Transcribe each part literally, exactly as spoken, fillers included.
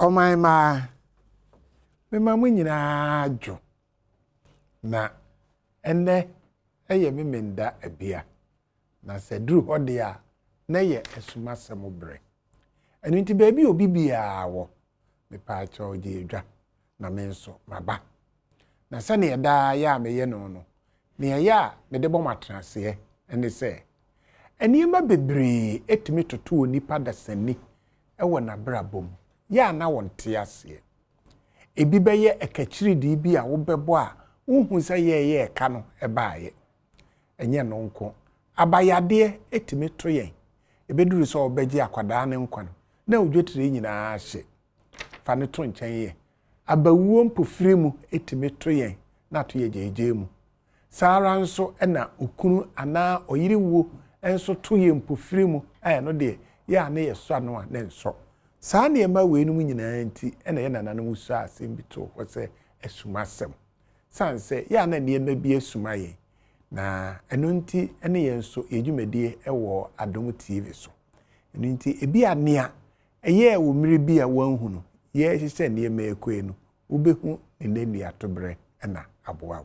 Omai ma me ma mu nyina adwo na enne eye me menda abia na se duru hode a na ye esuma semo bre enu nti baabi obi bia wo me pa cha oje edwa na me nso maba na se ne da ya me ye no no ne ya me de bom atrase ene se enima bebre etimi toto onipa da sani ewo na brabom ya na wonte ase ebi beye ekachiridi bi a wo bebo a wohu se ye ye eka no ebaaye enye no nko abayade etimi to yen ebeduru so obeje akwada ne nkwa no na odwetire nyina ahye fa ne to nchen ye abawuo mpofiri mu etimi to yen na to ye jeje mu sara nso na okunu ana oyiriwo enso to ye mpofiri mu eh no de ya na ye so ano a na nso saa ne ma we nu nyina nti ena ye nana no so asem bi to ko se esumasem sanse ya na ne ma bi esuma ye na eno nti ene ye nso yedwumadie ewo Adom T V so eno nti ebi anea eye wo mire bi a wanhu no ye hihye ne ma ekoe no ubehu ne nani atobre na aboa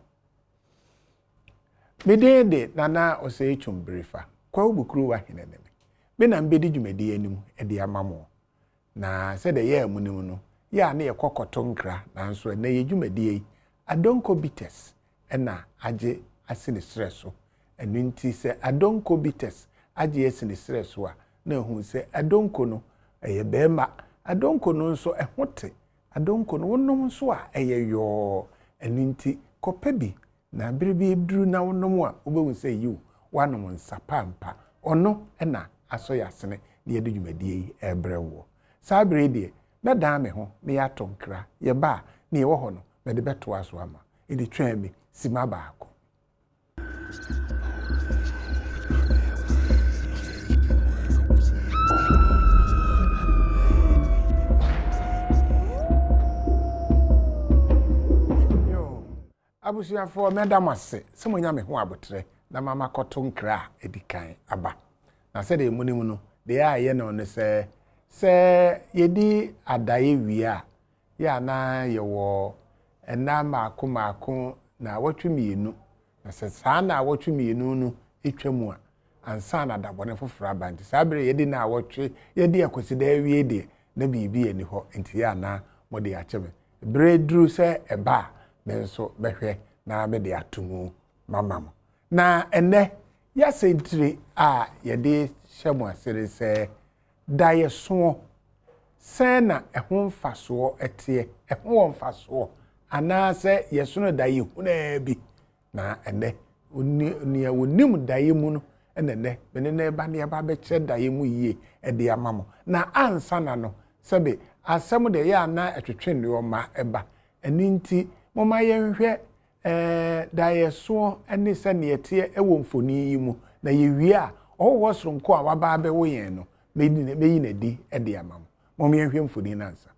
medede nana ose echumbrifa kwa ubukuru wa hinene me na mbedi dwumadie anim e de amamo na se de ye amunim no ya na ye kokoto nkra na nso na ye dwumadie Adonko Bites na age asini stresso enu nti se Adonko Bites age asini stresso a na hu se Adonko no eye bema Adonko no nso ehote Adonko no wonom nso a eye yo enu nti kopebi na biribi duru na wonom a obehu se yiw wanom nsapampa ono na aso yasene na ye dwumadie ebrewo sabre die na da me ho me ya tonkra ye ba na ye wo ho no me de beto aso ama e de twa me sima baako yo abusia fo medam ase se monya me ho abotre na mama koto nkra edikan aba na se de munim no de ya ye no ne se se yedi adaye wia ya na ye wo ena maako maako na watwemienu na se saa na watwemienu no etwamu a ansa na dabone foforo abanti sabre yedi na watwe yedi akosida wie de na bibi eni ho enti ya na mode ya chebe bredru se eba menso behwe na be de atumu mamam na ene ya sentire a yedi hyemu asere se daye so sena ehun mfaso etie ehun mfaso ana se yesono daye huna bi na ene oni onim daye mu no ene ne bene ne ba ne ba be che daye mu yie e de amamo na ansa na no sebe asem de ya na etwetwe ne o ma eba eni nti moma ye nhwe eh daye so ene se ne etie ewo mfoni yi mu na ye wie a owo soronko a waba be wo yen no meyi meyi na di e de amamo moma ye nhwe mfoni na ansa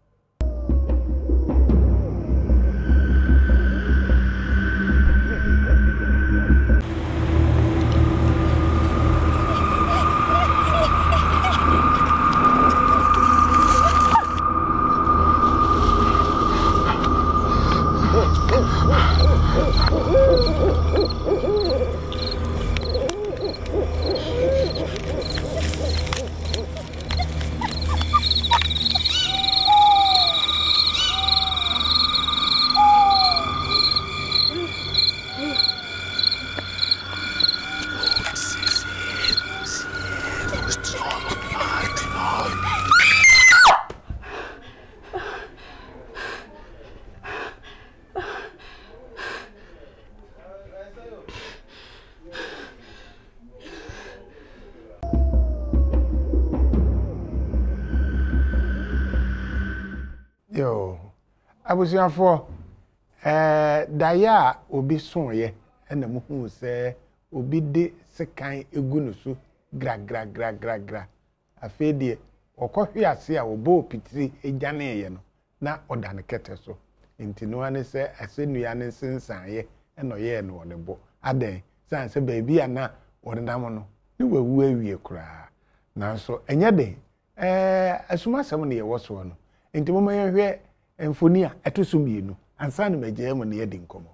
yo abusiafo eh daya obi sonye ena muhu se obi de sekan egu no so gra gra gra gra gra afedie okohwe ase a obo pitiri ejane ye no na odane kete so enti no ane se asenua ne sensan ye ena ye no one bo aden san se baabi ana odedam no ni wawu awie kura na so enye de eh asuma asem ne ye wo so no enti mo yɛhwɛ mfoni a ɛto so mienu ansa na magye mu ne yɛdi nkɔmɔ.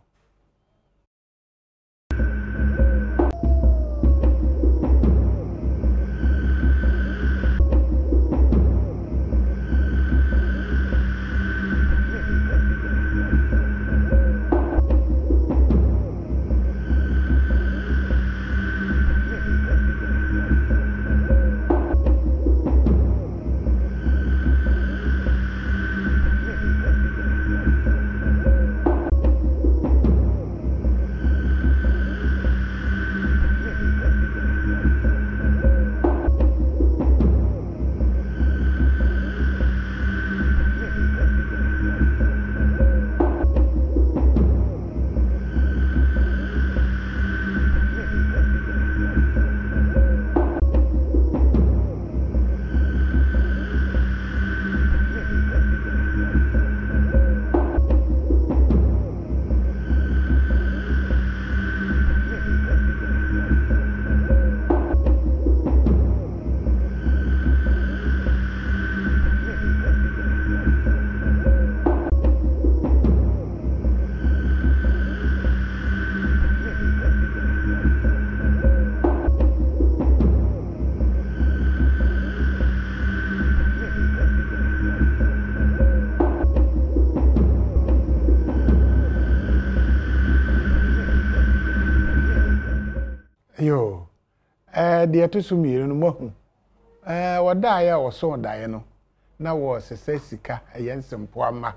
Yo, eh, the atusumi no mo. Eh, wada ya oso dae no. Na wo sese sika eyensempo ama.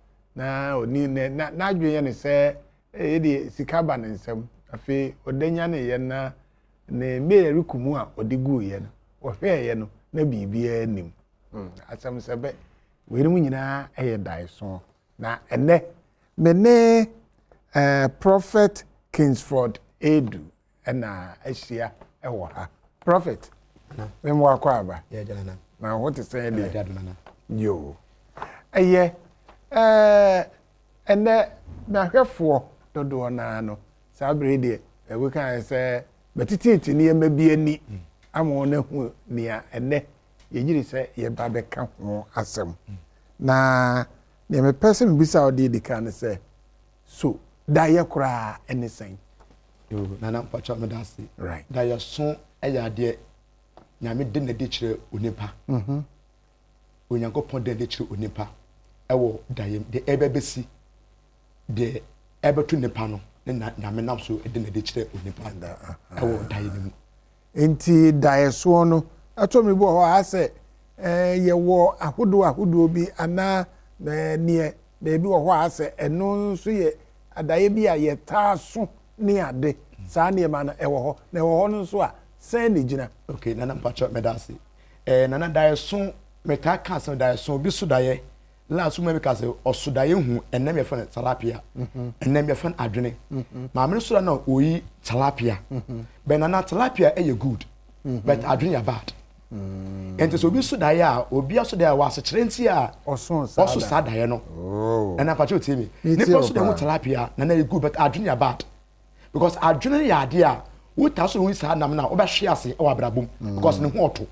Na oni na na adwenye ne se e de sika ba ne nsem. Afi odanya ne ye na ne me rikumu a odigu ye no. Wo hwe ye no na bibia anim. Mm, asem sebe werim nyina eye dae so. Na ene me ne eh Prophet Kingsford Edu na Asia ewo ha Prophet na me mo akwa aba yeah jana na what is saying there jana yo eye eh ene na hwefo dodo na no sabre de we kan say betititi ne yema bi ani amo na hu nia ene yegiri say ye ba be ka ho asem na ne me person bisa odi di kan say so da ye kura anything yo nana pacha me da se right da ya so eya de nyame de na de kire onipa mhm onyankopon de de kire onipa ewo da ye de ebebesi de ebetu nipa no na nyame nam so de na de kire onipa da ewo da ye nim enti da ye so no ato me bo ho ase eh ye wo ahodo ahodo bi ana ne ne bi wo ho ase eno nso ye adaye bi a ye ta so ni ade saa ne ma na ewo ho na ewo ho nso a sen ne gina okay nana pacha me da se eh nana da ye so me ka ka se da ye so bi so da ye la so me ka se oso da ye hu enem ye fa tilapia enem ye fa adwene ma me so na oyi tilapia be nana tilapia e ye good but adwene ya bad enti so bi so da ye a obi aso da ye wa se kire nti a oso sa oso sa da ye no oh nana pacha o timi ni so da hu tilapia nana ye good but adwene ya bad because adwene ya ade a wuta so wi sa nam na obehwe ase e wa brabom because ne ho oto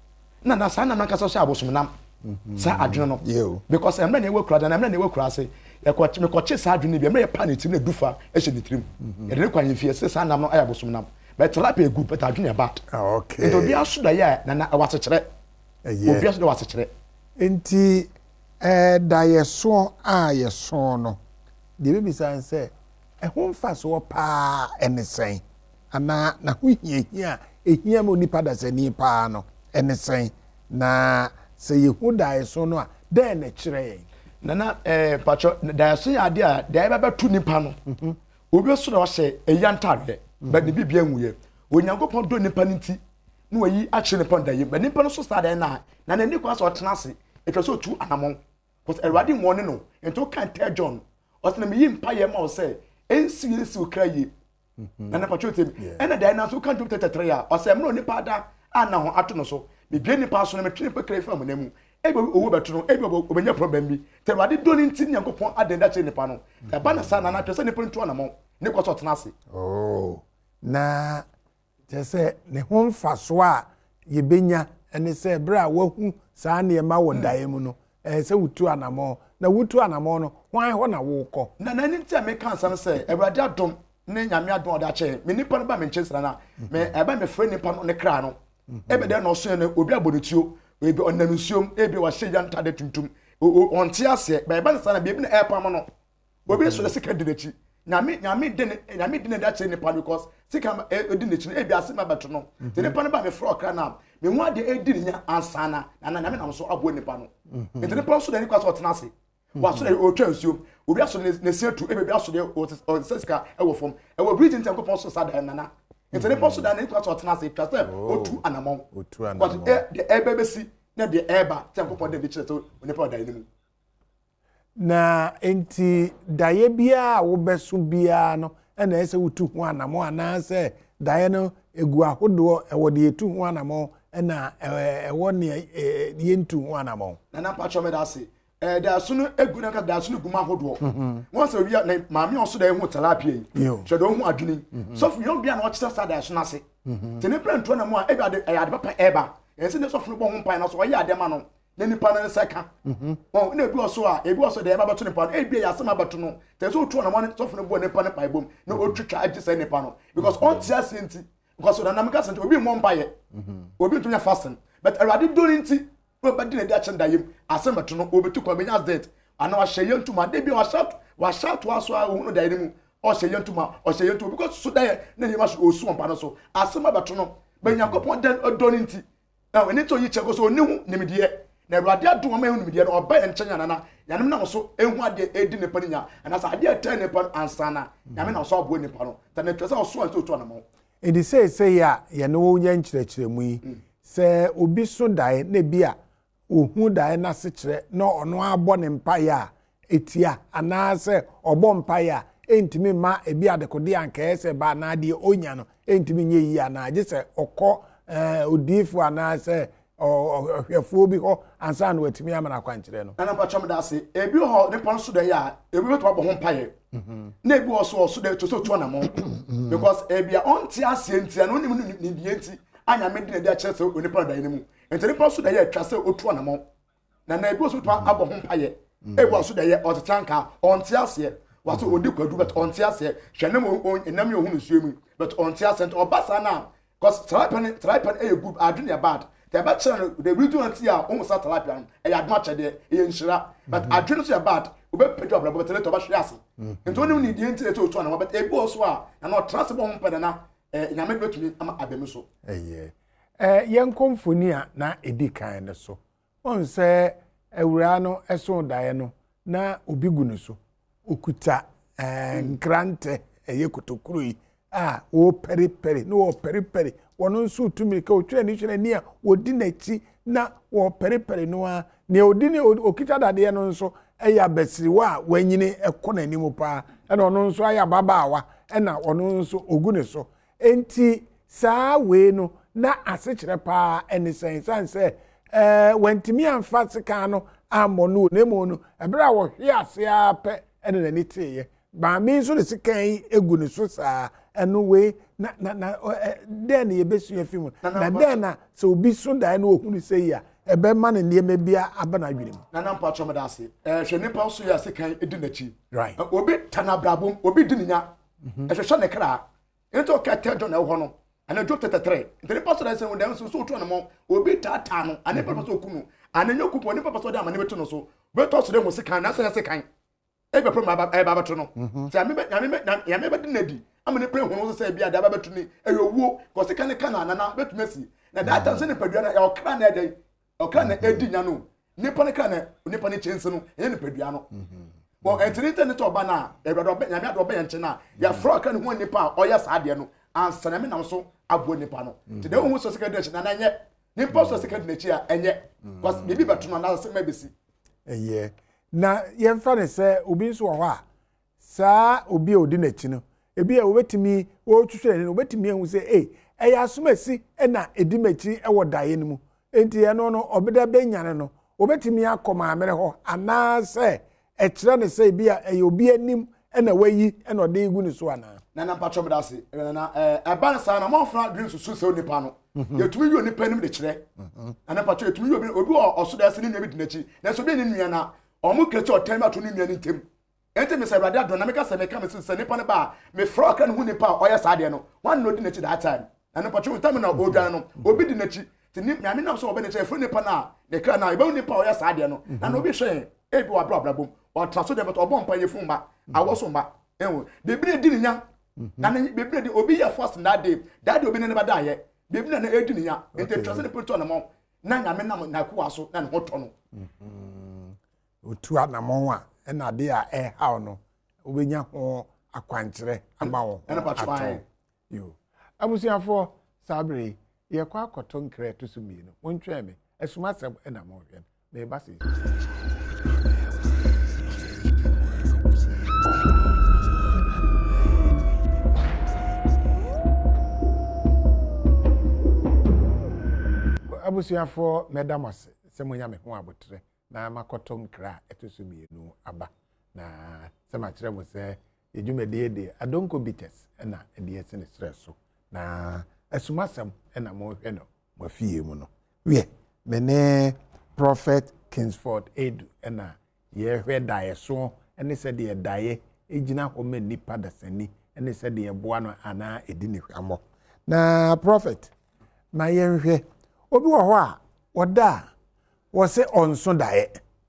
na na sa nam na kasa so abosom nam sa adwene no because emre na ewekura da na emre na ewekura ase e ko me ko che sa adwene bi emre ye pa ne tim na dufa e hye ne trim e de kwa yefie se sa nam no aya abosom nam but tilapia good but adwene bad okay ento bi aso da ya na na wa sekere obi aso da wa sekere enti eh da ye so a ye so no de be bisan se e ho mfa so pa enesen ana na ho hie hia ehia mo nipa da se ni pa no enesen na se ye hu da ye so no a den na kire nana eh pacho da ye so ya de a da ye ba tu nipa no obi so da o se eya ntade ba ne bibia nwuye onyankopon do nipa nti na wayi a kire nipa da ye ba nipa no so sa da na na na ni kwa so tena se etwa so tu anamon because erwade mo ne no ento kan tell John o se na me yi mpa ye ma o se ensi ensi okraye nana pacho tem ena da na so kan tu tetetre ya o se me no nipa da ana ho ato no so me bie nipa so na me twene pa kra fa mo na mu ebe owo beto no ebe obenya problem bi te erwade do ni nti nyankopon adenda che nipa no e ba na sa na na twese nipa ntu anamon ne kwa so tena ase oh na je se ne ho mfa so a ye benya ene se bra wahu saa ne ma wo dae mu no eh se wutu anamo na wutu anamo no hwan ho na wo kɔ na na ni ntia me kan san se Ewurade adom ne nyame adom oda che me nipa no ba me nchesra na me e ba me frɛ nipa no ne kra no e be de no so ne obi abonituo ebi onanunsuom ebi wa hye yanta de tuntum onte ase ba e ba ne sana bi bi na e pam no obi so de sika de nachi nyame nyame de ne nyame de ne da che nipa because sika e de nachi ebi ase ma bato no te nipa no ba me frɛ okra na me hu ade e di nya ansana na na nyame na so abo nipa no ente nipa so de ni kwa so otena ase waso de otwa nsuom obi aso ne setu ebi aso de o sesika e wo fom e wo bridge ntem kopon so sada nana ente ne poso da ne kwa so otena ase twase otu anamon otu anamon but e de ebebesi na de eba tem kopon de chire so onipa da enimu na enti daye bia wo beso bia no e na ese wutu ho anamon ana se daye no egu ahodo e wo de etu ho anamon e na e wo ne ye ntu ho anamon na na pa chome da se eh da sunu egu na ka da sunu guma ahodo won se wi na maami on so da hu talapia yi che do hu adwini so fu yon bia na o chisa sa da so na se tene planto na mo a e bia de ade papa eba ense ne so fu no bo hu pan na so o ya ade ma no na nipa na seka won na ebi oso a ebi oso da eba bato nipa no e bia ya sama bato no te so otu na mo so fu no bo nipa ne pa ibom na o twitwa agi se nipa no because on tia senti because na namika senti obi mo mpa ye obi tunya fasten but Ewurade do nti ba di na dia chenda yim asem beto no obetu kwa menya zet ana wa hye yentuma de bi wa shout wa shout wa so a hu no da enimu o hye yentuma o hye yentuma because so da na yima so osu ompa no so asem beto no ba Nyankopon den odoni nti na we ni to yi chego so oni hu nimdiye na Ewurade adom ma hu nimdiye no oba ye nchenya nana yanem na so ehu ade edi ne paninya ana sa ade ata ne pan ansana yame na so abo ne pan no ta na twese o so an so to na mo edi say say ya ye no wo nya nkyerɛkyerɛ mu yi se obi so dae na bia ohu dae na se kyerɛ na ono abɔ ne mpae a etia ana se obɔ mpae a entimi ma ebi adekode anka ese ba na ade onya no entimi nye yi ana age se okɔ eh odifu ana se ohwefo bi ho ansa na watimi amana kwankyerɛ no na na pa chom da se ebi ho ne pon so da ya ebi to abɔ ho mpae na ebi oso oso da to so to na mo because ebi a onti ase ntia no nim ni die nti anya me de dia kyerɛ se onipa da enimu enti ne pon so da ya twa se otu na mo na na ebi oso to abɔ ho mpae ebi oso da ya otetanka onti ase wato odi kwadu but onti ase hwene mo enam ye ohunu suemu but onti ase enti obasa na because tripen tripen e good adwene ya bad the bachelor the redo anti a o musa talapia no e adma chede e nhira but adwene so ya bad obe pedu abrabo but later obahwe ase enti oni ni die enti eto to na but ebi oso a na no transfer ho mpede na e nyame betumi ama abemi so eye eh yen komfoni a na edi kan ne so on se ewura no eso dae no na obi gu ne so okuta eh nkrante eye kotokuru yi a o peri peri no o peri peri wono nso tumi ka otwere ni hwere ni a odi nachi na wo peri peri no a ne odi ne okita dade no nso eya besiriwa a wanyini ekọ na nimu pa e na ono nso aya babaawa e na ono nso ogu ne so enti saa we no na asechire pa eni sensan se eh wantimi amfa sika no amonu ne mo no ebra wo hwe ase ape ene na ni teye ba mi nso de sika yi egu ne so saa eno we na na na den ye besu afimu na den na so obi so dan na ohunu sei ya ebe ma ne niema bia abana adwene na na mpa choma da ase eh hwe nipa so ya sika edi na chi right obi tanabrabom obi di nya eh hwe ne kra ento ka tedo na ho no ana jo thirty-three ntene pastor da se wo dan so so to na mo obi tata no ane papa so kunu ane nyokupo ne papa so da amane beto no so be to so de mo sika na so sika e be pro ma ba e ba beto no se ame ame ame be di na di amane pre ho no so se bia da ba beto ni e yowo ko sika ne kana na na beto mesi na that time se ne padua na e okra na e okra na edi nya no nipa ne kana nipa ne chense no e ne padua no bo entrite ne to ba na e do be nyame ado be yenche na ya fro aka ne ho nipa o ya sa de no ansana me nam so abo nipa no te de hu so sika de na na nye nipa so sika de na chi a enye because bibi beto no na se ma besi eye na yemfa ne se obi nso wo a saa obi odi na chi no ebi a obetimi wo twhwere ne obetimi ehu se eh eya asomasi na edimachi e wo dae ne mu enti ye no no obeda benyane no obetimi akoma amere ho ana se e kire ne se bi a e obi anim na wayi na ode igu ne so ana na na patcho medase na eh eba sa na mo fra dream susu se onipa no yetumi yi onipa nim de kire na na patcho yetumi yi obi oso da se ni nua bi dinachi na so bi ni nua na omo kreti otan ma to ni nua ni ntem ente me se brade adon na me ka se me ka me se nipa ne ba me fra ka ne hu nipa oya sa de no wan no dinachi that time na na patcho ntem na odwan no obi dinachi ti ni me na so obi ne che fra nipa na ne kra na e ba nipa oya sa de no na no obi hwe e bi wa bra bra bom o traso de but obo mpa ye fun ba awoso mba enwo de bi ne di nya na ne be bi obi ya first that day that day obi ne ba da ye be bi na na edi nya ente trust ne put on mo na nya me na na ku aso na ne hoto no mhm otu anamon a e na de a e haw no obenya ho akwankyere ama wo ena patwa yo abusiafo sabre ye kwa akoto nkre to so mi no wontwe me esuma seb e na mo hwe me ba se abusiafo medamase semunya me ho abotre na makoto nkra etoso mienu aba na sema kire mo se ejumede de adonko bites na ede ese stress so na asumasem na mo hwe no mo fie mu no we me ne prophet Kingsford Edu na ye hwe dae so ene se de dae ejina ho ma nipa dasani ene se de boa no ana edi ni hwamo na prophet ma ye hwe obi wo ho a woda wo se onso dae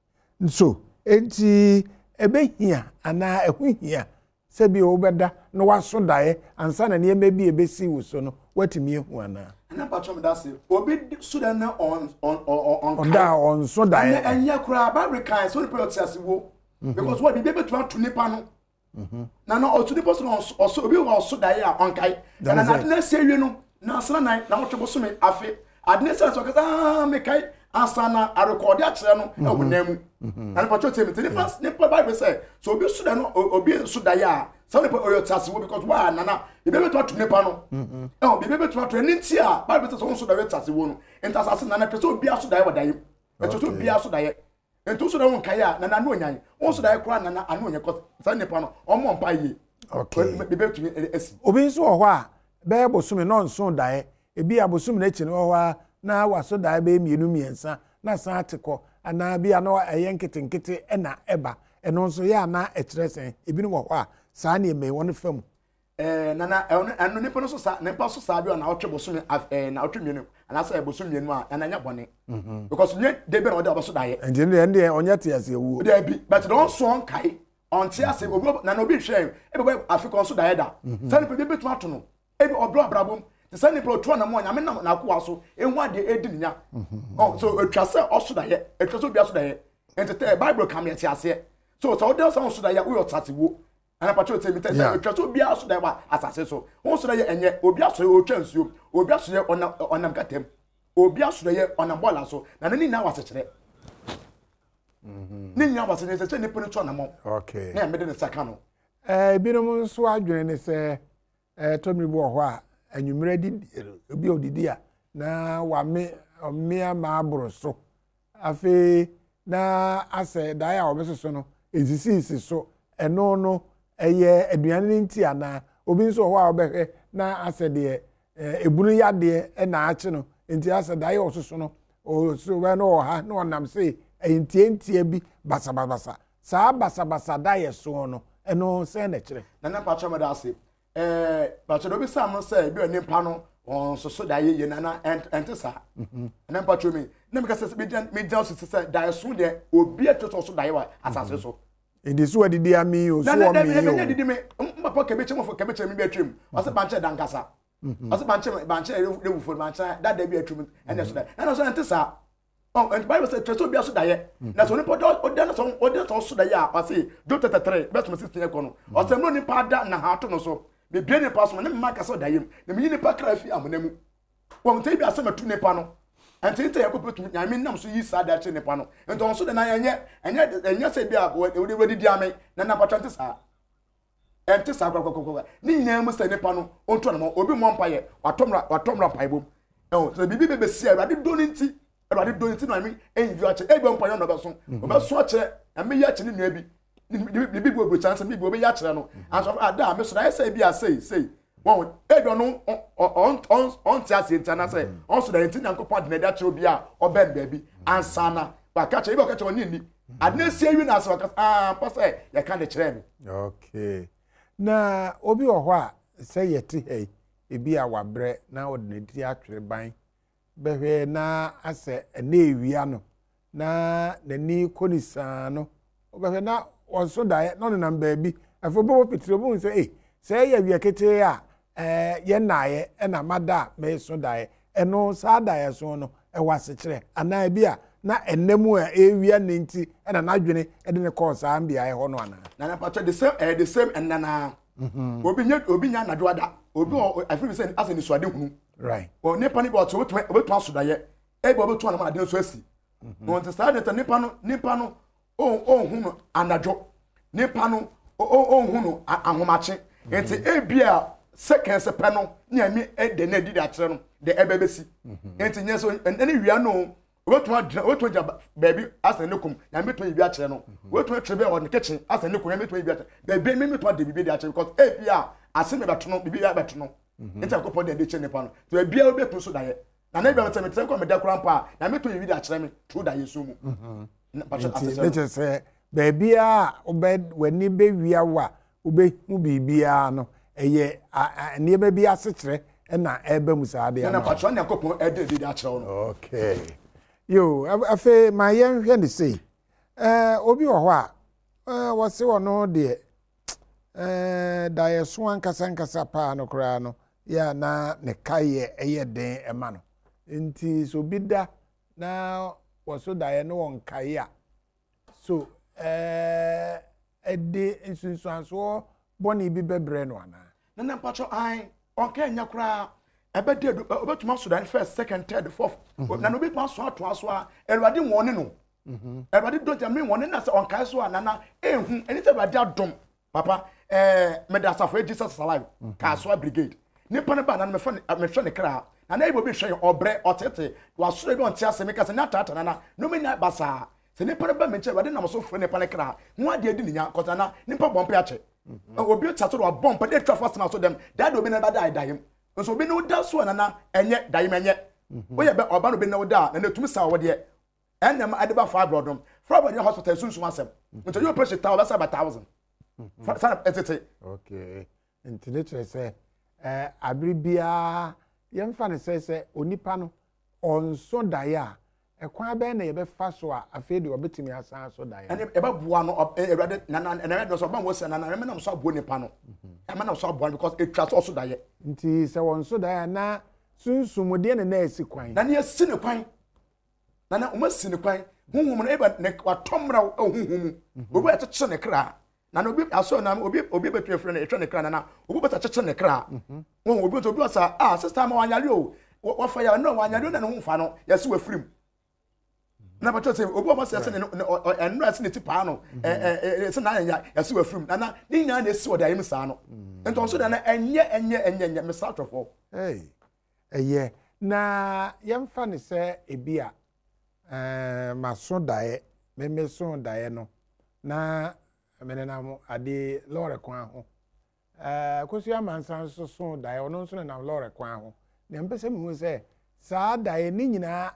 nso enti ebehia ana ehuhia se bi obeda no waso dae ansa na ne bi ebesi wo so no watimi ehu ana na patcho medase obi sudan na on on on on da onso dae anya kura ba kan so ni product asiwo because what be able to to nipa no mhm na no otu nipa so oso obi wo so dae a on kai na na na se wie no na asra nan na wo twebo so me afi adnesa so kasa me kai asana a record a kire no e wonam na patcho tell me the pass nipa Bible say so obi so da no obi so dae a so nipa oyo tasiwo because wa na na e be beto to nipa no mhm e o be beto to ni ti a Bible say so so da tasiwo no enta asase na na pese obi aso dae wa dae e to obi aso dae ento so da won kai a na na no onyan won so dae kura na na anu onye ko so nipa no omo mpa yi okay be beto esi obi so ho a be bosumi no nso dae ebi abosumi na chi no ho a na waso dae be mienu miensa na san atiko ana bia no eyenkete nkete na eba eno nso ya na ekyeresen ebi no ho a saa ne me won fam eh nana eno nipa no so sa nipa so sa bia na otwe bosumi eh na otwe mienu ana sa bosumi mienu a ana nya bone because nye de be na ode oboso dae enti ne ende onye te ase ewu de bi but don so on kai on te ase obi na na obi hwe e be africa so dae da sa nipa be betu ato no e bi obro abrabom te sa nipa otu na mo nya me na na akwa so ehu ade edi nya oh so etwa se oso dae etwa so bia so dae enti te bible kam ye te ase so so ode so so dae we otatewo ana patcho tell me tell say etwa so bia so dae wa asase so won so dae enye obi aso otwa nsuo obi aso ye onam onam katem obi aso ye onam bola so na nani na wasechire mhm ni nya wasechire se ni pere to na mo okay na me de saka no eh binom nso adwene ne se eh tomri bo ho a anwumre di obi odidi a na wa me me ma abro so afi na ase dae a obesoso no ezisi isi so eno no eye aduane nti ana obi nso ho a obehwe na ase de ebunu yade e na ache no enti ase dae ososo no o so we no ha na onam se entie entie bi basa basa saa basa basa dae so no eno se na kire na na patcho me da ase eh patcho do bi sam no se bi oni pa no on so so dae ye na na ente sa mhm na patcho me na me ka se me jan me jan so se dae so de obi etoto so dae wa asase so edi so adidi ami o so o mi o na na na didi me mpa kebeche mo fo kebeche mi bi atwem o se banche dankasa o se banche banche lewu fo banche da da bi atwem ene so da na so ente sa oh and Bible say treso bi aso da ye na so ni pod o de na so o de so so da ye a o se do thirty-three bet mo sixteen ko no o se mo ni pa da na ha to no so me bie ni pa so na me maka so da ye na me ni pa kra fi amonamu wo mo te bi ase matu ni pa no enti te yakopetu nyame nam so yi sa da che ne pa no enti on so de na enye enye enye se bi a we we di ame na na patwante sa enti sa kwa kwa kwa ni nyina mu se ne pa no onto na mo obi mo mpa ye watomra watomra pa ibom eh so bibi bebe sia awade do ni nti awade do ni nti na me enyi ache e bi mpa ye no be so obe so ache ame ya ache ni nua bi ni bi bo chance bi bo be ya kire no anso ada me so na say bi a say say won e do no on on on ti ase ntana say on so da enti Nyankopɔn de na da kire obi a oben baabi ansana ba ka kire bi ka kire oni ni adna sie wi na so ka ah pa say ya ka de kire me. Okay. Na obi wo ho a say yeti hey ebi a wabre na odinati atwere ban behwe na ase na ewia no na nani konisa no behwe na wonso dae no na baabi afo bo pitiro bo say eh say ya wia kete a eh ye naaye e na mada me so dae eno sa dae so no e wase kire ana bi a na enemu a ewia nenti e na nadwene e de ne cause ambia e ho no ana na na patch the same eh the same enana mhm obi nya obi nya nadoada obi I feel say as ni so ade hunu right o nipa ni bo to obetu asodaye e bo obetu na ma ade so asi no nti sa de nipa no nipa no o o hunu anadwo nipa no o o hunu ahomache nti e bia seconds pe no nya mi e de na di da kire no de ebebesi nti nya so ene wia no obetu adra obetu ja baby asa ne kum na metu bi a kire no obetu trebe on kitchen asa ne kum na metu bi a baby me metu ade bi bi a kire because e bia ase me beto no bibi ya beto no nti akopɔ de de chene pa no to bia obeto so daye na na bia me tell ko me da kura pa na me to yi video akire me true daye so mu pa so ase se baby a obe wani be wia wa obe hu bibia no eye ne be bia se kire na ebe musade ya na pa so na akopɔ e de video akire no. Okay. Yo afa ma yen hwe ne sei eh obi wo ho a eh wo se wo no de eh da ye so ankasa ankasa pa no kra no ya na ne kaye eye den ema no nti so bida na wo so da ye no won kaye a so eh ede nsunsu anso boni bi bebre no ana na na pacho ai on ka nya kra ebe de obetuma so dan first second third fourth na no betuma so ato aso a elwade won ne no mhm elwade don't me won na se on kai so anana ehun eni te elwade adom papa eh medasafo Jesus alive ka so brigade nipa ne ba na me fa me hwe ne kra na na ibo bi hwe obre otete wa so bi on tia se me ka se na tata na no me nya basa se nipa ne ba me che elwade na so fo nipa ne kra hu ade adi nya kota na nipa bompe ache obi tato wa bompe de twa fast na so dem dad obi na ba dai dai nso obi no da so na na enye dai menye we ye be oba no bi na da na netumi sa wo de enam adeba fa abrodom fra body hospital sunsun asem nto you pressure ta oba seven thousand sana etete. Okay. Intellectual say eh abribia ye mfa ne say say onipa no onso daya e kwa be na ye be fa so a afi de obetimi asan so daya ene e ba bua no ewrade na na ene do so ba mo se na na me na so abo nipa no e ma na so abo because it tras also daya nti se wonso daya na sunsumude ne na esi kwan na ne esi ne kwan na na o ma si ne kwan hunhum no e ba ne watomra hunhum obi a tete ne kra na no obi aso na obi obi betu efre na etwe ne kra na na obi beta tete ne kra won obi to obi asa ah sister ma wanyale o wo fa ya no wanyale na ne ho fa no yesi wa frim na ba tete obi o ma se ne enra se ne tipa no eh eh se na ya yesi wa frim na na ni nya na esi o da yim sa no ento so da na enye enye enye enye me start of all hey eye na yemfa ne se ebia eh maso dae me me so dae no na menena mo ade lore kwan ho eh kosu amansan so so dae ono nso na lore kwan ho na mpese mu se saa dae ni nyina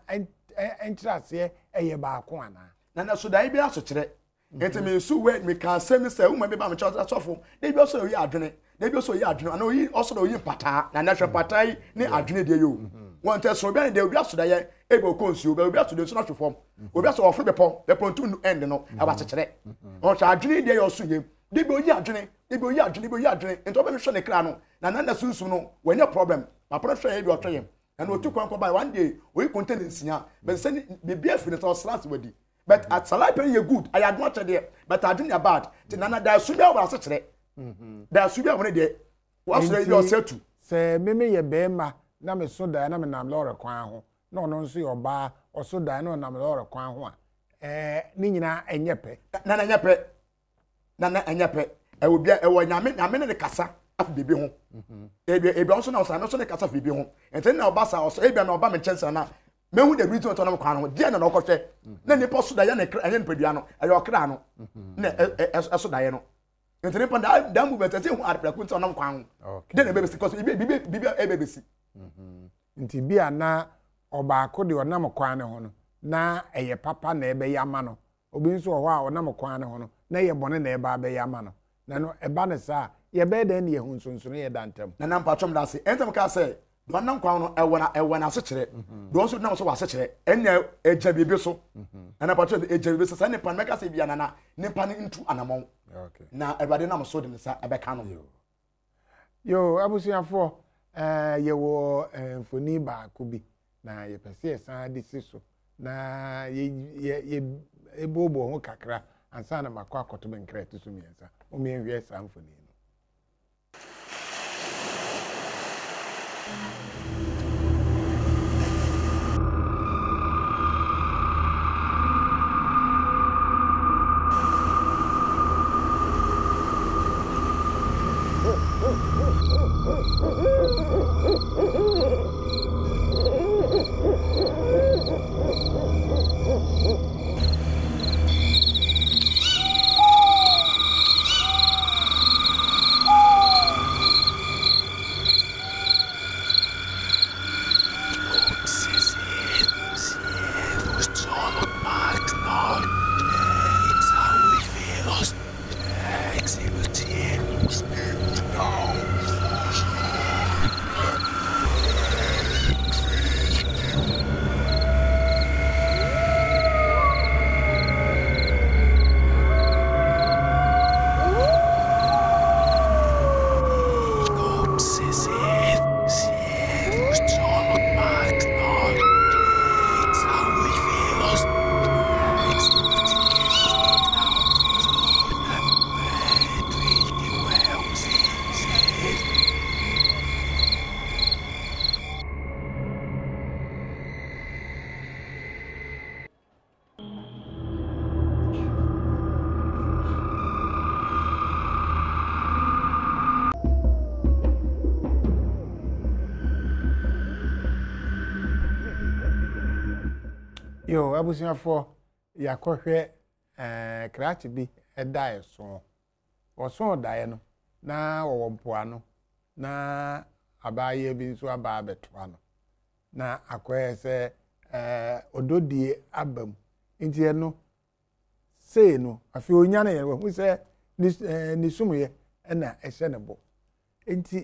entrase eye ba ko ana na na so dae bi aso kire enti me su we me kan se me se uma be ba me cha sofo na bi oso yi adwene na bi oso yi adwene na oyi oso na oyi pata na na hwe patai ni adwene de yo won te so bi de obi aso dae ebe konsu obi aso de so na hwe obi aso ofre bepo bepo ntu end no aba kekere o cha adwene de yo so yem de bi oyi adwene de bi oyi adwene bi oyi adwene enti obi me hwe ne kra no na na na sunsun no wanya problem papa hwe ye bi otwe yem na no tu kwan ko by one day oyi content nsia but say be be afi ne so slants wadi but at salai pen you good I had not there but I didn't bad ti nana da su bia wa se kire mhm da su bia woni de wa so ye o setu se meme ye be ma na me so da na me nam lore kwan ho na ono nso ye oba o so da na nam lore kwan ho a eh ni nyina enye pe na na enye pe na na enye pe e wo bia e wo nyame nyame ne kasa afi bibi ho mhm e bia e bia so na so na so ne kasa afi bibi ho enti na oba sa so e bia na oba me chense na me hu the reason to nam kwan no de na no kwohwe na nipa so da ya na anya nipadua no ayo okra no na eso da ye no ntene pa da da mu beta se hu arpra ku to nam kwan de na bebesi cause bibi bibi bibi e bebesi nti bia na obaako de onam kwan ne ho no na eye papa na ebe yama no obi nso ho a onam kwan ne ho no na ye bone na eba be yama no na no eba ne sa ye be de na ye hu nsonso ye dantam na nam patwom da se entam ka se do nam kwan no ewo na ewo na se kire do so nam so wa se kire enna eja bibi so na patwom eja bibi so sa ne pan meka se bia na na ne pan ntu anamon okay na everybody nam so de sa ebeka no yo abusuafo eh ye wo mfoni ba ko bi na ye pese san de si so na ye ye ebobo ho kakra ansa na makwa akoto benkra to so miensa o me hwe san mfoni no yo abusuafo yakohwe eh kratch bi eda eso oso dae no na wo mpoano na abaye bi nso aba abetoa no na akoye se eh ododie abam ntie no sei no afi onya na ye hu se ni sumuye na ehye ne bo nti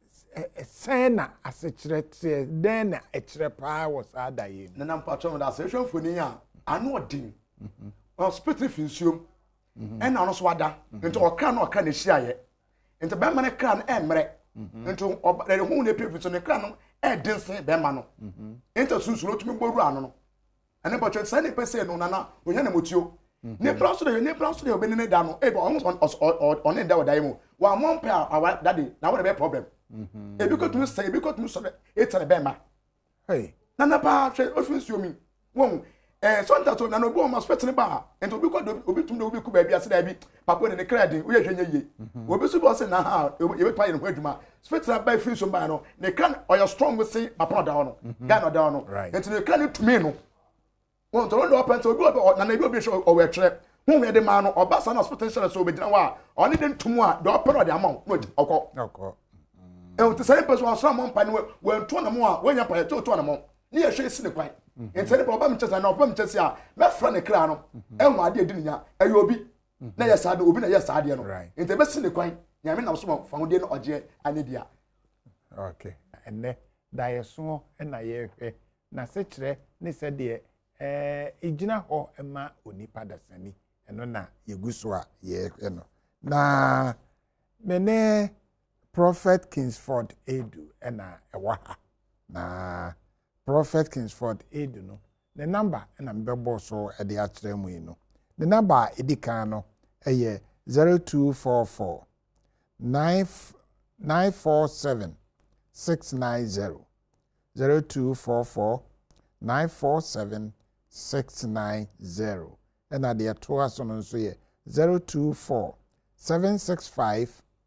sen na asechire tie den na echire paa wo sa dae na nam patwom da se hwe mfoni a ano odin o spirit finsuom en na no so wada nti okra na okra na hia ye nti be ma ne kra na emre nti obere hu ne pepi so ne kra no e den sen be ma no nti sunsun otumi gboru ano no ene patwom se ne pese no na na onya na motio ne praso de ne praso de obeni ne da no e on on on ne da wada mu wa mon pe a daddy na what be problem ebi ko tunu say ebi ko tunu so e tere be ma hey na na pa hwe ofinsuo mi won eh so nta to na no bo ma spet ne ba ento obi ko obi tum do obi ku ba bi ase da bi papa ne ne kredi wo ye hwenye ye obi so bo se na ha e be pa ye no adwuma spet na ba finsuo ba no ne kan oyo strong we say papa da no ga no da no ento ne kan tumi no won to ndo open to obi na na obi so o we tre hu me de ma no obasa na potential so obegina wa oni de ntumu a do open de amount no okọ okọ e o te say person aso amon pa ne we ntu na mo a we nya pa ye to na mo ne ye hwe isi ne kwan enti ne oba mchese na oba mchese a me fra ne kra no e hu ade edi nya e ye obi na ye saade obi na ye saade no enti be si ne kwan nya me na so fa de no oje ane dia okay enne da ye so na ye hwe na se kire ne se de eh igina ho ema onipa dasani eno na yeguso a ye hwe no na mene Prophet Kingsford Edu ena ewa ha na Prophet Kingsford Edu no the number ena mbebo so e de akire mu no the number edikan no eye zero two four four nine four seven six nine zero zero two four four nine four seven six nine zero ena de to aso no so ye zero two four seven six five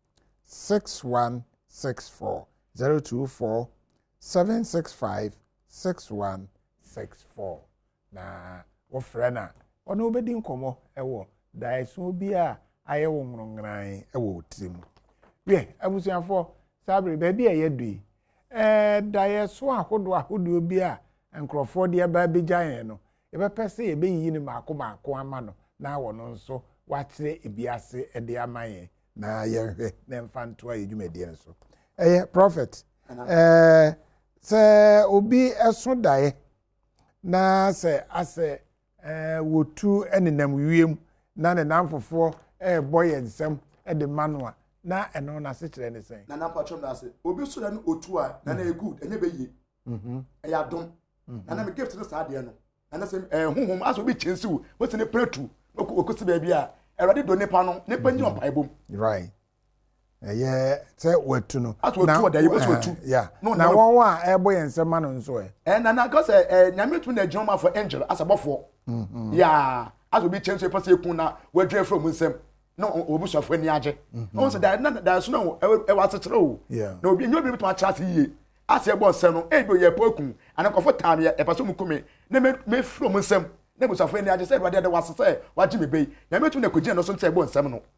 six one six four zero two four seven six five six one six four na wo frɛ na ono obedi nkomo ewo dae so bi a aye wo ngrongran ewo tirim we abusuafo sabre ba bi eye dui eh dae so ahodo ahodo bi a nkrofo de ba bejan no e be pese e be yi ni maako maako ama no na wo no nso wakyere ebiase e de amaye na yehwe na mfanto a edwumade nso eh prophet eh se obi eso dae na se ase eh wotu enenam wiem na ne namfofo eh boy ensem e de manua na eno na se kire ne sen na na patchom na se obi so na otu a na na e good enye be yi mhm e ya dom na na me gift no sa de no na na se eh honhom aso bi chensi wo wo se ne pretu okosi ba bia erade do nipa no nipa nyi on paibom right eh se watu no aso otu da yebo so otu yeah na won wa e boy ensem ma no nso e eh na na cause eh nyametu na joma for angel asabofo mhm yeah aso bi chensi pese ekun na wadwe from nsem no obusafo ani age no so da da so no e wa sekere o na obi nyo bi to akyase yie ase ebo nsem no e bi ye pokun anakofo tam ye e paso mukumi na me from nsem na busafo ani age se wade de wasese waji mebei na metu na kogina no so nte ebo nsem no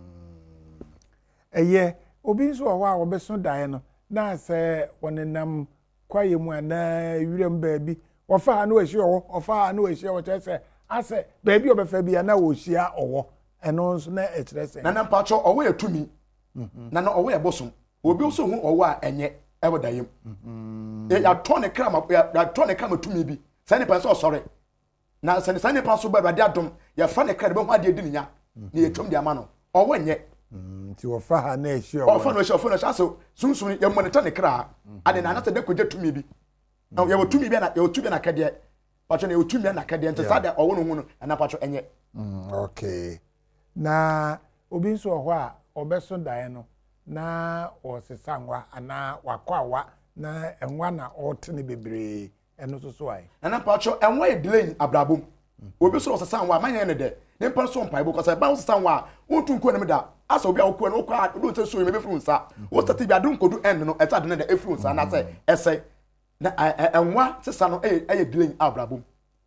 eye obi nso wo a obeso dae no na se wonenam kwaye mu ana wirem baabi ofa ha no ehie owo ofa ha no ehie owo chese ase baabi obefa bia na wo hia owo eno nso na ekyerese na na mpacho owo etumi na na owo ebosom obi nso hu owo a enye ebo dayem e ya to ne kra ma ya to ne kra ma tumi bi sai ne pa so sorry na sai sai ne pa so ba bade adom ya fa ne kra de ho ade di nya na etwom de ama no owo enye ti ofa ha na ehie owo ofa no ehie ofa no so sunsun ya monitor ne kra ade na na se de kogye tumi bi na ya tumi bi na ya tumi na kade pacho na ya tumi na kade ente sa de owo no hu no na pacho enye okay na obi nso ho a obeso dae no na osisanwa ana wakwawa na enwa na otene bebre eno so so ai na na pacho enwa e delay abrabom obi so osisanwa amanye ne de ne pa so mpa ibo kosa ba osisanwa untu nko ne meda asa obi akwa no kwa do te so me furu nsa wo stati bi adun kodu end no eta de ne da efuru nsa na se ese na enwa sesa no e e delay abrabom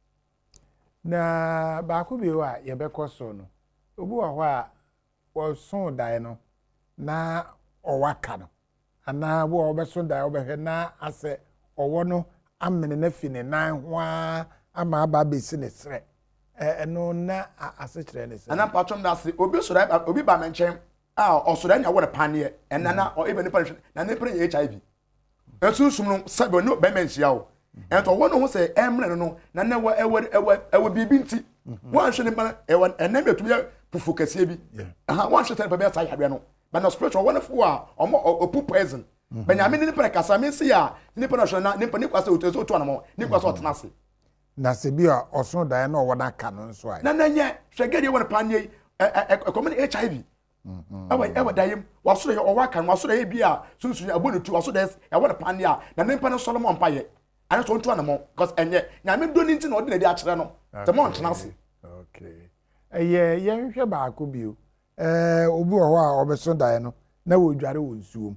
na ba ko bi wa ye be koso no obi wa ho a wo son dae no na owaka no ana wo obeso dae obehwe na ase owo no amene na fine nan ho ama aba besi ne sre eno na ase kire ne se ana patrom na ase obi so obi ba menchen a osoro anya wo ne panie ena na o ebe ne panie na ne panye H I V esusum no sabo no be menhia wo ento wo no ho se emre no na na wo ewe ewe ewe bibi nti wan hwe ne ba ewe ena metum ya pufu kase bi aha wan hwe ba be sa yadwe no ba na spiritual wonderful a omo opu poison benyame ni pere kasa me si a ni pere hwe na ni pere kwasa otezo otu anamo ni kwasa otenase na se bi a oso dae na owo na ka no nso ai na na nye hwegede wo ne panye e common H I V ewe ewe dayem wasoro ye owa kan wasoro ye bi a sunsun abonu tu wasoro des ya wo ne panye a na ne pere Solomon paye ana so ntu anamo because enye nyame do ni nti na odi na di a kire no te mo ntenase okay eye ye hwehwe ba ko bio eh obi wo a obeso dae no na wo dware wo nsuom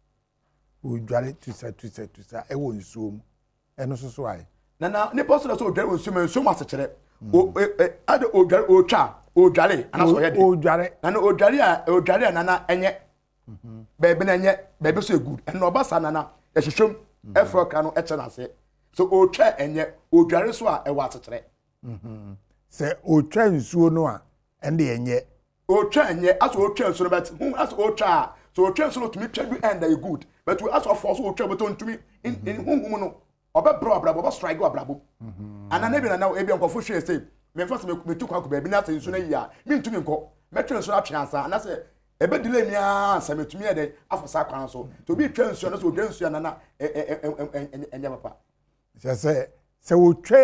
wo dware tusa tusa tusa e wo nsuom eno so so ai na na ne poso na so dware wo nsuom nsuom asekere o ade o dware o twa o dware ana so ye de o dware na na o dware a o dware na na enye be be na enye be be so good eno obasa na na e hwehwem e fro ka no e che na se so o twa enye o dware so a e wa asekere mhm se o twa nsuo no a ende enye o twa enye aso o twa nsuo but hu aso o twa so o twa nsuo no tumi twa bi end e good but we aso for so o twa but on tumi in hu hu no oba bro abrabo oba strike abrabo ana na bi na na e bi nkofo hwe say me fa se me tu kwa ko ba bi na se nsuo na yi a me ntumi nko me twa nsuo atwe ansa na se e be delay mi a se me tumi e de afosa kwan so to bi twa nsuo na so odwa nsuo na na enye papa se se se wo twa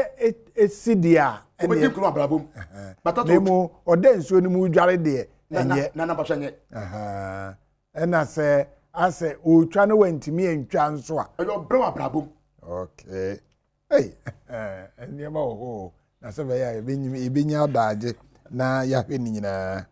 esidia ene e nkuru abrabo bata to nemo oda nsuo ni mu dware de enye na na papa nye aha ena se ase o twa no wantimi entwa nso a e do bro abrabo okay hey eh ene ma ho na se be ya ebenyim ebenya daaje na ya hwe ni nyina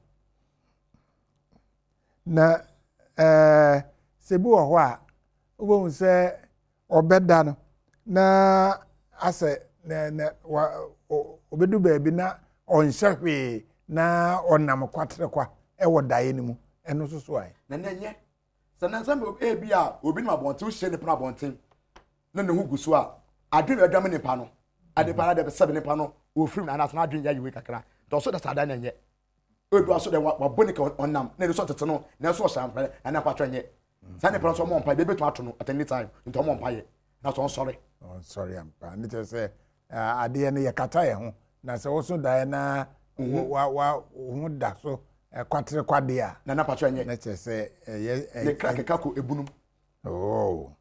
na eh sebu ho a obo se obeda no na ase na na wa obedu baabi na onhye hwe na onam kwatre kwa e wo dae ni mu eno so so ai na na nye sana sana e bi a obi na abonten wo hye ne pon abonten na ne hu guso a adwe adwam ne pa no ade pa na de sebe ne pa no wo firi na na sana adwe ya yiwe kakra do so da sada na nye obi aso de wa boni ka onam na ne so tete no na so shampare na na kwatwa nye sa ne pa so mo mpa be betu ato no at any time nto mo mpa ye na so sorry oh sorry ampa ni te say ade ne yakata ye ho na se wo so dae na wa wa hu da so kwatre kwade a na na patwa nye na che say ye ne krake kako ebunum oh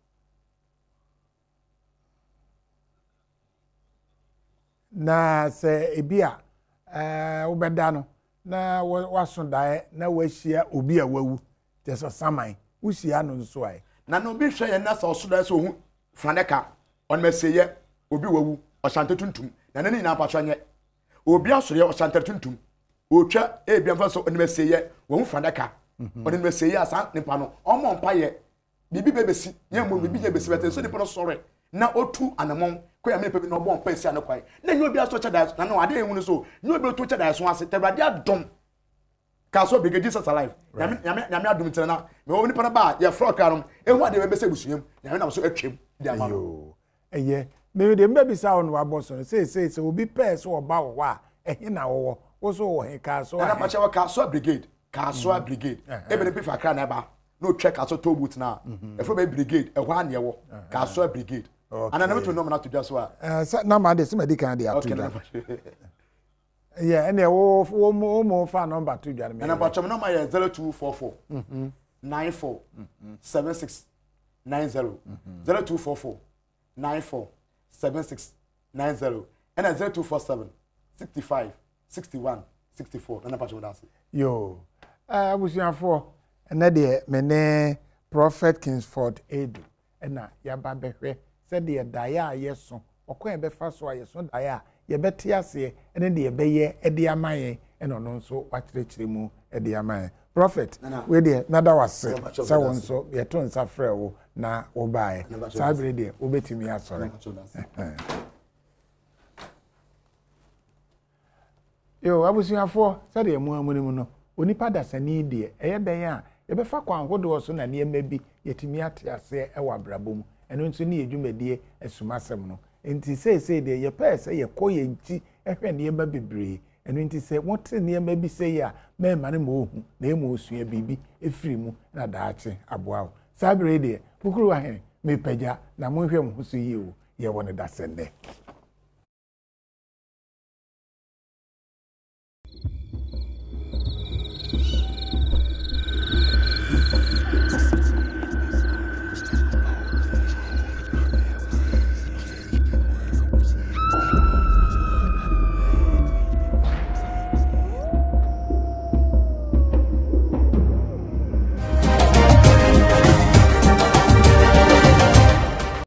na se ebia eh ubeda no na waso dae na wahia obi a wawu te so saman wuhia no nso ai na no bi hwe ye na so so da so hu franeka on meseye obi wawu osante tuntum na ne nyina patwa nye obi asore osante tuntum otwa ebia mfa so on meseye wo hu franeka on meseye asa nipa no omo mpa ye bibi bebesi ye mo bibi je besi bete so nipa no sore na otu anamon ko ya me pebi no bo mpa esi anakwai na nyo obi aso cha da na no ade ehunu so nyo obi otu cha da so ase tebade adom ka so big Jesus alive nyame nyame adom ntena me wo nipa na ba ye fro karom ehu ade we bese busuam nyame na so atwem di ama yo eye me de mba bisa on wa boso say say say obi pair so oba wo a ehe na wo wo so wo he ka so na pa cha wa ka so brigade ka so brigade e be ne bi fa kra na ba no check ka so to boot na e fro be brigade e hwa ne wo ka so brigade ana na beto no na to just wa eh na ma de se medical dey atu da yeah ene wo wo mo mo fa number to dwa me na pa cha number ye zero two four four nine four seven six nine zero zero two four four nine four seven six nine zero and zero two four seven six five six one six four na pa cha dance yo eh abusuafo ene de me ne Prophet Kingsford Edu ena ya ba behwe se de daya yeso okon be fa so ayeso daya ye beti ase ene de be ye e de amaye eno no nso wakyerechire mu e de amaye Prophet we de nada wase se won so ye to nsa frɛ wo na wo bae sabre de wo betimi asore yo abusuafo se de mu amuni mu no onipa dasani de eye den a ye be fa kwa hodo so na ne mabi yetimi ate ase e wa brabom eno nso ne edwumadie esumasem no enti sei sei de ye pese ye koye nti ehwe ne ma bebre eno nti se wote ne ma bi sei a me ma ne mo hu na emo osua bibi efiri mu na daache aboa sabre de bukuru wa he me pagya na mo hwe mo so yi o ye woni dasende